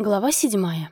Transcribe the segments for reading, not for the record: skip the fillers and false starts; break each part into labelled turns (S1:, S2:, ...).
S1: Глава 7.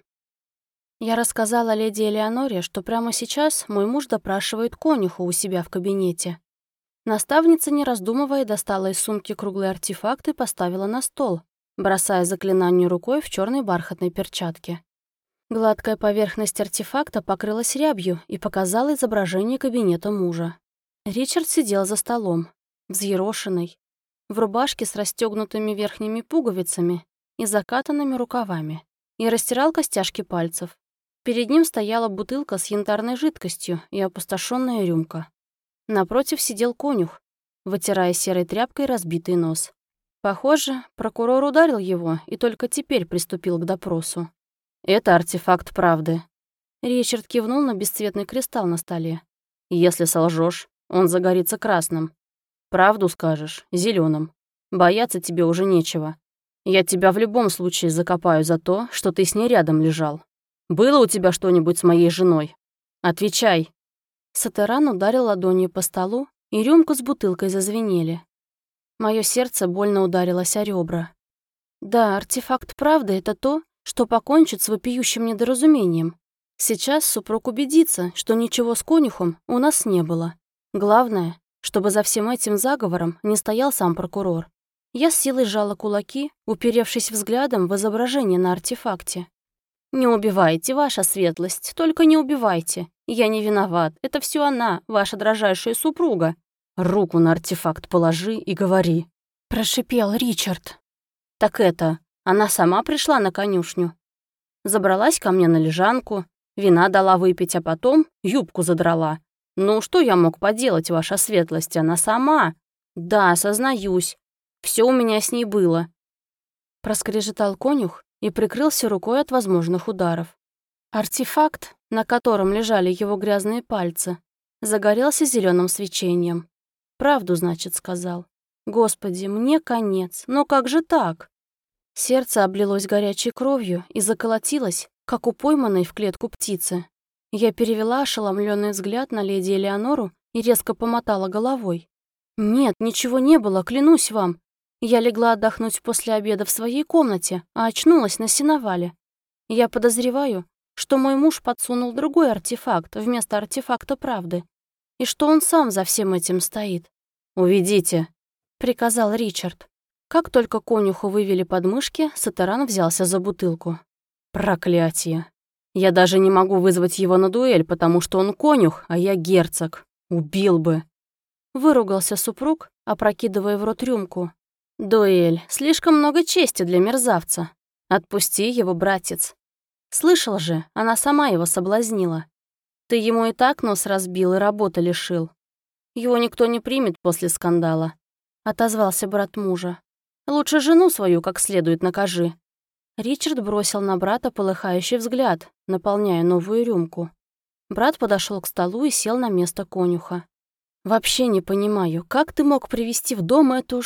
S1: Я рассказала леди Элеоноре, что прямо сейчас мой муж допрашивает конюха у себя в кабинете. Наставница, не раздумывая, достала из сумки круглый артефакт и поставила на стол, бросая заклинание рукой в черной бархатной перчатке. Гладкая поверхность артефакта покрылась рябью и показала изображение кабинета мужа. Ричард сидел за столом, взъерошенный, в рубашке с расстегнутыми верхними пуговицами и закатанными рукавами, и растирал костяшки пальцев. Перед ним стояла бутылка с янтарной жидкостью и опустошенная рюмка. Напротив сидел конюх, вытирая серой тряпкой разбитый нос. Похоже, прокурор ударил его и только теперь приступил к допросу. «Это артефакт правды». Ричард кивнул на бесцветный кристалл на столе. «Если солжешь, он загорится красным. Правду скажешь — зеленым. Бояться тебе уже нечего. Я тебя в любом случае закопаю за то, что ты с ней рядом лежал. Было у тебя что-нибудь с моей женой? Отвечай». Сатеран ударил ладонью по столу, и рюмка с бутылкой зазвенели. Мое сердце больно ударилось о ребра. Да, артефакт правды — это то, что покончит с вопиющим недоразумением. Сейчас супруг убедится, что ничего с конюхом у нас не было. Главное, чтобы за всем этим заговором не стоял сам прокурор. Я с силой сжала кулаки, уперевшись взглядом в изображение на артефакте. «Не убивайте, ваша светлость, только не убивайте. Я не виноват, это все она, ваша дрожайшая супруга». «Руку на артефакт положи и говори», — прошипел Ричард. «Так это, она сама пришла на конюшню. Забралась ко мне на лежанку, вина дала выпить, а потом юбку задрала. Ну, что я мог поделать, ваша светлость, она сама. Да, сознаюсь. Все у меня с ней было». Проскрежетал конюх и прикрылся рукой от возможных ударов. Артефакт, на котором лежали его грязные пальцы, загорелся зеленым свечением. «Правду, значит, сказал. Господи, мне конец, но как же так?» Сердце облилось горячей кровью и заколотилось, как у пойманной в клетку птицы. Я перевела ошеломленный взгляд на леди Элеонору и резко помотала головой. «Нет, ничего не было, клянусь вам. Я легла отдохнуть после обеда в своей комнате, а очнулась на сеновале. Я подозреваю, что мой муж подсунул другой артефакт вместо артефакта правды, и что он сам за всем этим стоит». «Уведите», — приказал Ричард. Как только конюху вывели подмышки, Сатеран взялся за бутылку. «Проклятие! Я даже не могу вызвать его на дуэль, потому что он конюх, а я герцог. Убил бы!» Выругался супруг, опрокидывая в рот рюмку. «Дуэль. Слишком много чести для мерзавца. Отпусти его, братец. Слышал же, она сама его соблазнила. Ты ему и так нос разбил и работы лишил. Его никто не примет после скандала», — отозвался брат мужа. «Лучше жену свою как следует накажи». Ричард бросил на брата полыхающий взгляд, наполняя новую рюмку. Брат подошел к столу и сел на место конюха. «Вообще не понимаю, как ты мог привести в дом эту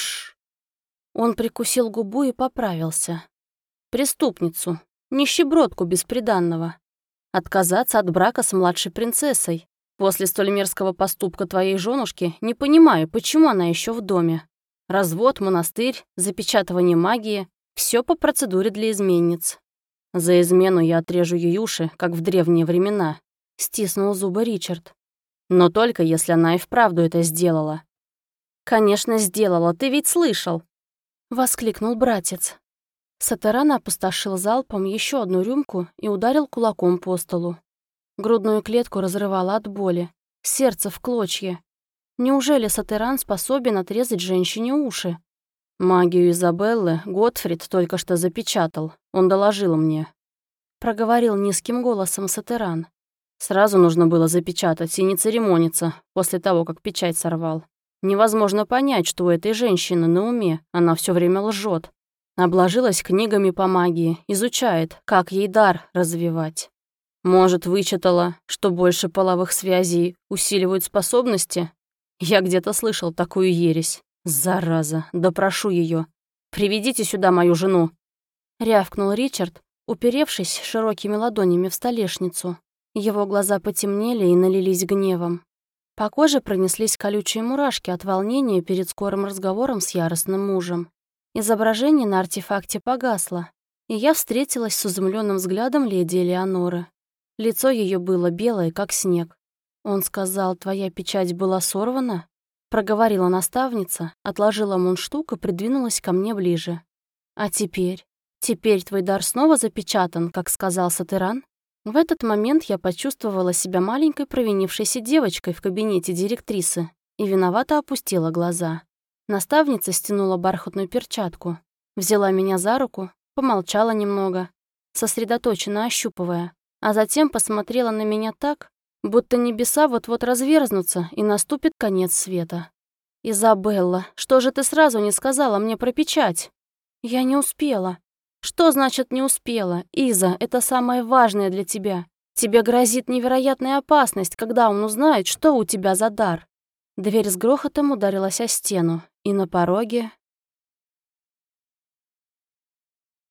S1: Он прикусил губу и поправился. «Преступницу, нищебродку бесприданного. Отказаться от брака с младшей принцессой. После столь мерзкого поступка твоей женушки не понимаю, почему она еще в доме. Развод, монастырь, запечатывание магии — все по процедуре для изменниц. За измену я отрежу ей уши, как в древние времена», — стиснул зубы Ричард. «Но только если она и вправду это сделала». «Конечно, сделала, ты ведь слышал!» — воскликнул братец. Сатеран опустошил залпом еще одну рюмку и ударил кулаком по столу. Грудную клетку разрывало от боли, сердце в клочья. Неужели Сатеран способен отрезать женщине уши? «Магию Изабеллы Готфрид только что запечатал, он доложил мне», — проговорил низким голосом Сатеран. «Сразу нужно было запечатать и не церемониться после того, как печать сорвал. Невозможно понять, что у этой женщины на уме, она все время лжет. Обложилась книгами по магии, изучает, как ей дар развивать. Может, вычитала, что больше половых связей усиливают способности? Я где-то слышал такую ересь. Зараза, допрошу ее. Приведите сюда мою жену!» Рявкнул Ричард, уперевшись широкими ладонями в столешницу. Его глаза потемнели и налились гневом. По коже пронеслись колючие мурашки от волнения перед скорым разговором с яростным мужем. Изображение на артефакте погасло. и я встретилась с изумленным взглядом леди Элеоноры. Лицо ее было белое, как снег. «Он сказал, твоя печать была сорвана?» Проговорила наставница, отложила мундштук и придвинулась ко мне ближе. «А теперь? Теперь твой дар снова запечатан, как сказал Сатеран?» В этот момент я почувствовала себя маленькой провинившейся девочкой в кабинете директрисы и виновато опустила глаза. Наставница стянула бархатную перчатку, взяла меня за руку, помолчала немного, сосредоточенно ощупывая, а затем посмотрела на меня так, будто небеса вот-вот разверзнутся и наступит конец света. «Изабелла, что же ты сразу не сказала мне про печать?» «Я не успела». «Что значит не успела? Иза, это самое важное для тебя. Тебе грозит невероятная опасность, когда он узнает, что у тебя за дар». Дверь с грохотом ударилась о стену, и на пороге